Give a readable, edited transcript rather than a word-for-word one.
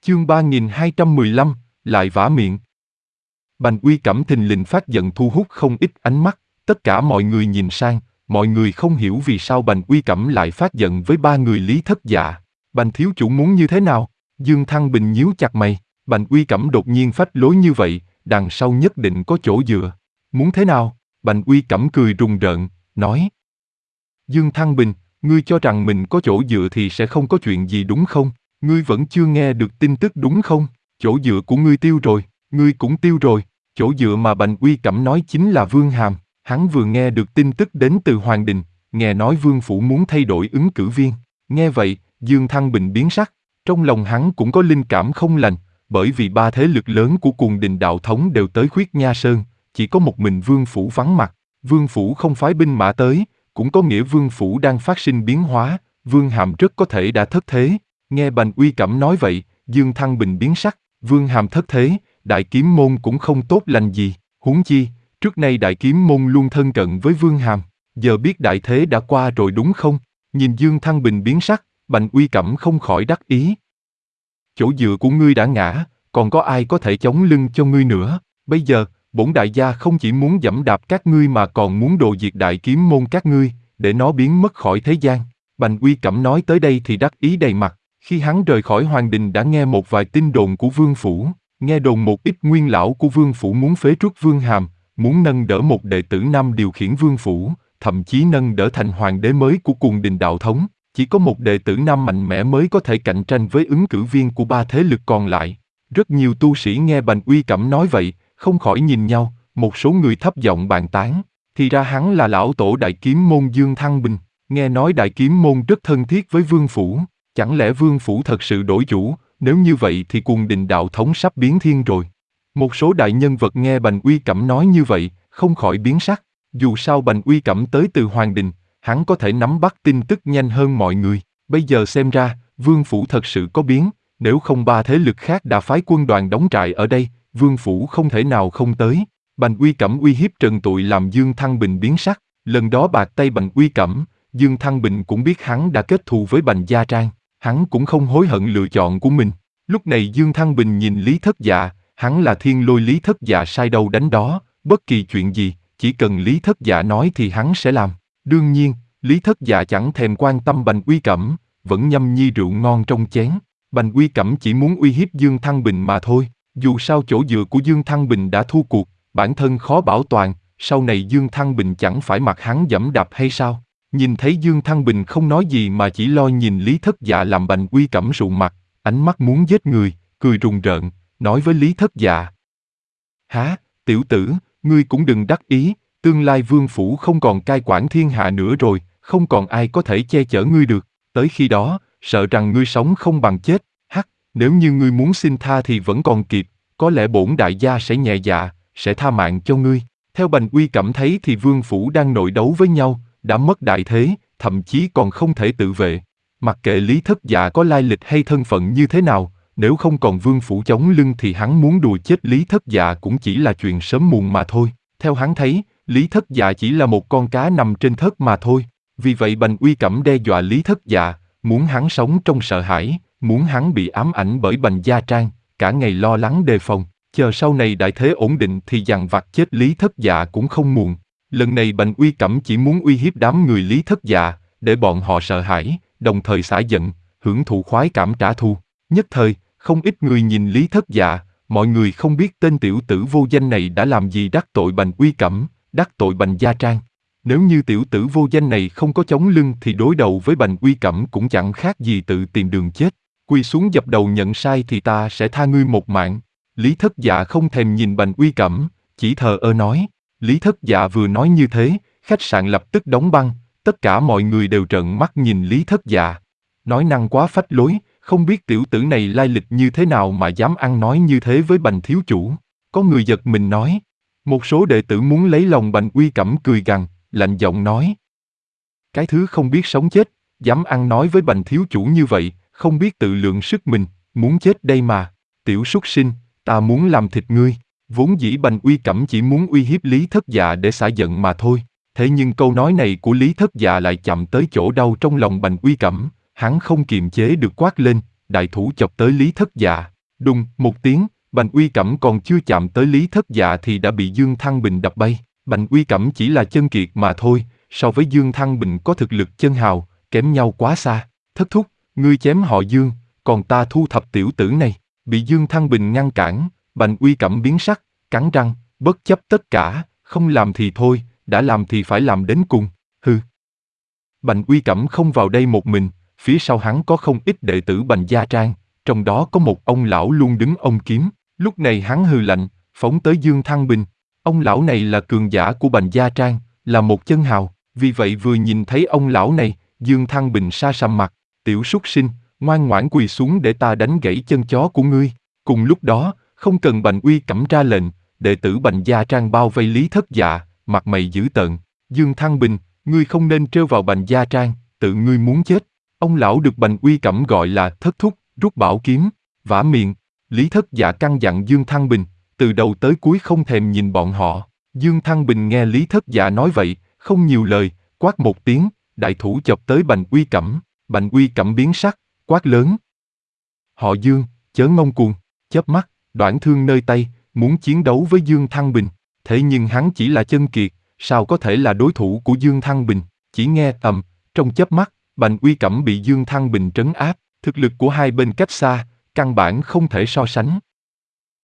Chương 3215, lại vả miệng. Bành Uy Cẩm thình lình phát giận thu hút không ít ánh mắt, tất cả mọi người nhìn sang, mọi người không hiểu vì sao Bành Uy Cẩm lại phát giận với ba người Lý Thất Dạ. Bành thiếu chủ muốn như thế nào? Dương Thăng Bình nhíu chặt mày, Bành Uy Cẩm đột nhiên phách lối như vậy, đằng sau nhất định có chỗ dựa. Muốn thế nào? Bành Uy Cẩm cười rùng rợn, nói. Dương Thăng Bình, ngươi cho rằng mình có chỗ dựa thì sẽ không có chuyện gì đúng không? Ngươi vẫn chưa nghe được tin tức đúng không? Chỗ dựa của ngươi tiêu rồi, ngươi cũng tiêu rồi. Chỗ dựa mà Bành Uy Cẩm nói chính là Vương Hàm. Hắn vừa nghe được tin tức đến từ Hoàng Đình, nghe nói Vương Phủ muốn thay đổi ứng cử viên. Nghe vậy, Dương Thăng Bình biến sắc. Trong lòng hắn cũng có linh cảm không lành, bởi vì ba thế lực lớn của Cuồng Đình Đạo Thống đều tới Khuyết Nha Sơn, chỉ có một mình Vương Phủ vắng mặt. Vương Phủ không phái binh mã tới, cũng có nghĩa Vương Phủ đang phát sinh biến hóa, Vương Hàm rất có thể đã thất thế. Nghe Bành Uy Cẩm nói vậy, Dương Thăng Bình biến sắc, Vương Hàm thất thế, Đại Kiếm Môn cũng không tốt lành gì, huống chi, trước nay Đại Kiếm Môn luôn thân cận với Vương Hàm, giờ biết đại thế đã qua rồi đúng không? Nhìn Dương Thăng Bình biến sắc, Bành Uy Cẩm không khỏi đắc ý. Chỗ dựa của ngươi đã ngã, còn có ai có thể chống lưng cho ngươi nữa? Bây giờ, bổn đại gia không chỉ muốn giẫm đạp các ngươi mà còn muốn đồ diệt Đại Kiếm Môn các ngươi, để nó biến mất khỏi thế gian. Bành Uy Cẩm nói tới đây thì đắc ý đầy mặt. Khi hắn rời khỏi Hoàng Đình đã nghe một vài tin đồn của Vương Phủ, nghe đồn một ít nguyên lão của Vương Phủ muốn phế truất Vương Hàm, muốn nâng đỡ một đệ tử nam điều khiển Vương Phủ, thậm chí nâng đỡ thành hoàng đế mới của Cuồng Đình Đạo Thống. Chỉ có một đệ tử nam mạnh mẽ mới có thể cạnh tranh với ứng cử viên của ba thế lực còn lại. Rất nhiều tu sĩ nghe Bành Uy Cẩm nói vậy, không khỏi nhìn nhau, một số người thấp giọng bàn tán. Thì ra hắn là lão tổ Đại Kiếm Môn Dương Thăng Bình, nghe nói Đại Kiếm Môn rất thân thiết với Vương Phủ. Chẳng lẽ Vương Phủ thật sự đổi chủ, nếu như vậy thì Cuồng Đình Đạo Thống sắp biến thiên rồi. Một số đại nhân vật nghe Bành Uy Cẩm nói như vậy, không khỏi biến sắc. Dù sao Bành Uy Cẩm tới từ Hoàng Đình, hắn có thể nắm bắt tin tức nhanh hơn mọi người. Bây giờ xem ra, Vương Phủ thật sự có biến, nếu không ba thế lực khác đã phái quân đoàn đóng trại ở đây, Vương Phủ không thể nào không tới. Bành Uy Cẩm uy hiếp trần tụi làm Dương Thăng Bình biến sắc, lần đó bạc tay Bành Uy Cẩm, Dương Thăng Bình cũng biết hắn đã kết thù với Bành Gia Trang, hắn cũng không hối hận lựa chọn của mình. Lúc này Dương Thăng Bình nhìn Lý Thất Dạ, hắn là thiên lôi Lý Thất Dạ sai đâu đánh đó, bất kỳ chuyện gì, chỉ cần Lý Thất Dạ nói thì hắn sẽ làm. Đương nhiên, Lý Thất Dạ chẳng thèm quan tâm Bành Uy Cẩm, vẫn nhâm nhi rượu ngon trong chén. Bành Uy Cẩm chỉ muốn uy hiếp Dương Thăng Bình mà thôi, dù sao chỗ dựa của Dương Thăng Bình đã thua cuộc, bản thân khó bảo toàn, sau này Dương Thăng Bình chẳng phải mặc hắn giẫm đạp hay sao? Nhìn thấy Dương Thăng Bình không nói gì mà chỉ lo nhìn Lý Thất Dạ làm Bành Uy Cẩm sụ mặt, ánh mắt muốn giết người, cười rùng rợn, nói với Lý Thất Dạ. Hả, tiểu tử, ngươi cũng đừng đắc ý, tương lai Vương Phủ không còn cai quản thiên hạ nữa rồi, không còn ai có thể che chở ngươi được, tới khi đó, sợ rằng ngươi sống không bằng chết, hắc, nếu như ngươi muốn xin tha thì vẫn còn kịp, có lẽ bổn đại gia sẽ nhẹ dạ, sẽ tha mạng cho ngươi. Theo Bành Uy Cẩm thấy thì Vương Phủ đang nội đấu với nhau, đã mất đại thế, thậm chí còn không thể tự vệ. Mặc kệ Lý Thất Dạ có lai lịch hay thân phận như thế nào, nếu không còn Vương Phủ chống lưng thì hắn muốn đùa chết Lý Thất Dạ cũng chỉ là chuyện sớm muộn mà thôi. Theo hắn thấy, Lý Thất Dạ chỉ là một con cá nằm trên thớt mà thôi. Vì vậy Bành Uy Cẩm đe dọa Lý Thất Dạ, muốn hắn sống trong sợ hãi, muốn hắn bị ám ảnh bởi Bành Gia Trang, cả ngày lo lắng đề phòng, chờ sau này đại thế ổn định thì dằn vặt chết Lý Thất Dạ cũng không muộn. Lần này Bành Uy Cẩm chỉ muốn uy hiếp đám người Lý Thất Dạ, để bọn họ sợ hãi, đồng thời xả giận, hưởng thụ khoái cảm trả thù. Nhất thời, không ít người nhìn Lý Thất Dạ, mọi người không biết tên tiểu tử vô danh này đã làm gì đắc tội Bành Uy Cẩm, đắc tội Bành Gia Trang. Nếu như tiểu tử vô danh này không có chống lưng thì đối đầu với Bành Uy Cẩm cũng chẳng khác gì tự tìm đường chết. Quỳ xuống dập đầu nhận sai thì ta sẽ tha ngươi một mạng. Lý Thất Dạ không thèm nhìn Bành Uy Cẩm, chỉ thờ ơ nói. Lý Thất Dạ vừa nói như thế, khách sạn lập tức đóng băng, tất cả mọi người đều trợn mắt nhìn Lý Thất Dạ. Nói năng quá phách lối, không biết tiểu tử này lai lịch như thế nào mà dám ăn nói như thế với Bành thiếu chủ. Có người giật mình nói. Một số đệ tử muốn lấy lòng Bành Uy Cẩm cười gằn, lạnh giọng nói. Cái thứ không biết sống chết, dám ăn nói với Bành thiếu chủ như vậy, không biết tự lượng sức mình, muốn chết đây mà. Tiểu súc sinh, ta muốn làm thịt ngươi. Vốn dĩ Bành Uy Cẩm chỉ muốn uy hiếp Lý Thất Dạ để xả giận mà thôi. Thế nhưng câu nói này của Lý Thất Dạ lại chạm tới chỗ đau trong lòng Bành Uy Cẩm. Hắn không kiềm chế được quát lên, đại thủ chọc tới Lý Thất Dạ. Đùng một tiếng, Bành Uy Cẩm còn chưa chạm tới Lý Thất Dạ thì đã bị Dương Thăng Bình đập bay. Bành Uy Cẩm chỉ là chân kiệt mà thôi, so với Dương Thăng Bình có thực lực chân hào, kém nhau quá xa. Thất thúc, ngươi chém họ Dương, còn ta thu thập tiểu tử này. Bị Dương Thăng Bình ngăn cản, Bành Uy Cẩm biến sắc, cắn răng, bất chấp tất cả, không làm thì thôi, đã làm thì phải làm đến cùng. Hừ. Bành Uy Cẩm không vào đây một mình, phía sau hắn có không ít đệ tử Bành Gia Trang, trong đó có một ông lão luôn đứng ôm kiếm. Lúc này hắn hừ lạnh, phóng tới Dương Thăng Bình. Ông lão này là cường giả của Bành Gia Trang, là một chân hào, vì vậy vừa nhìn thấy ông lão này, Dương Thăng Bình sa sầm mặt, tiểu súc sinh, ngoan ngoãn quỳ xuống để ta đánh gãy chân chó của ngươi. Cùng lúc đó, không cần Bành Uy Cẩm ra lệnh, đệ tử Bành Gia Trang bao vây Lý Thất Dạ, mặt mày dữ tợn. Dương Thăng Bình, ngươi không nên trêu vào Bành Gia Trang, tự ngươi muốn chết. Ông lão được Bành Uy Cẩm gọi là thất thúc, rút bảo kiếm, vả miệng. Lý Thất Dạ căn dặn Dương Thăng Bình, từ đầu tới cuối không thèm nhìn bọn họ. Dương Thăng Bình nghe Lý Thất Dạ nói vậy, không nhiều lời, quát một tiếng, đại thủ chộp tới Bành Uy Cẩm. Bành Uy Cẩm biến sắc, quát lớn. Họ Dương, chớ ngông cuồng, chớp mắt, đoản thương nơi tay, muốn chiến đấu với Dương Thăng Bình. Thế nhưng hắn chỉ là chân kiệt, sao có thể là đối thủ của Dương Thăng Bình? Chỉ nghe ầm, trong chớp mắt, Bành Uy Cẩm bị Dương Thăng Bình trấn áp, thực lực của hai bên cách xa, căn bản không thể so sánh.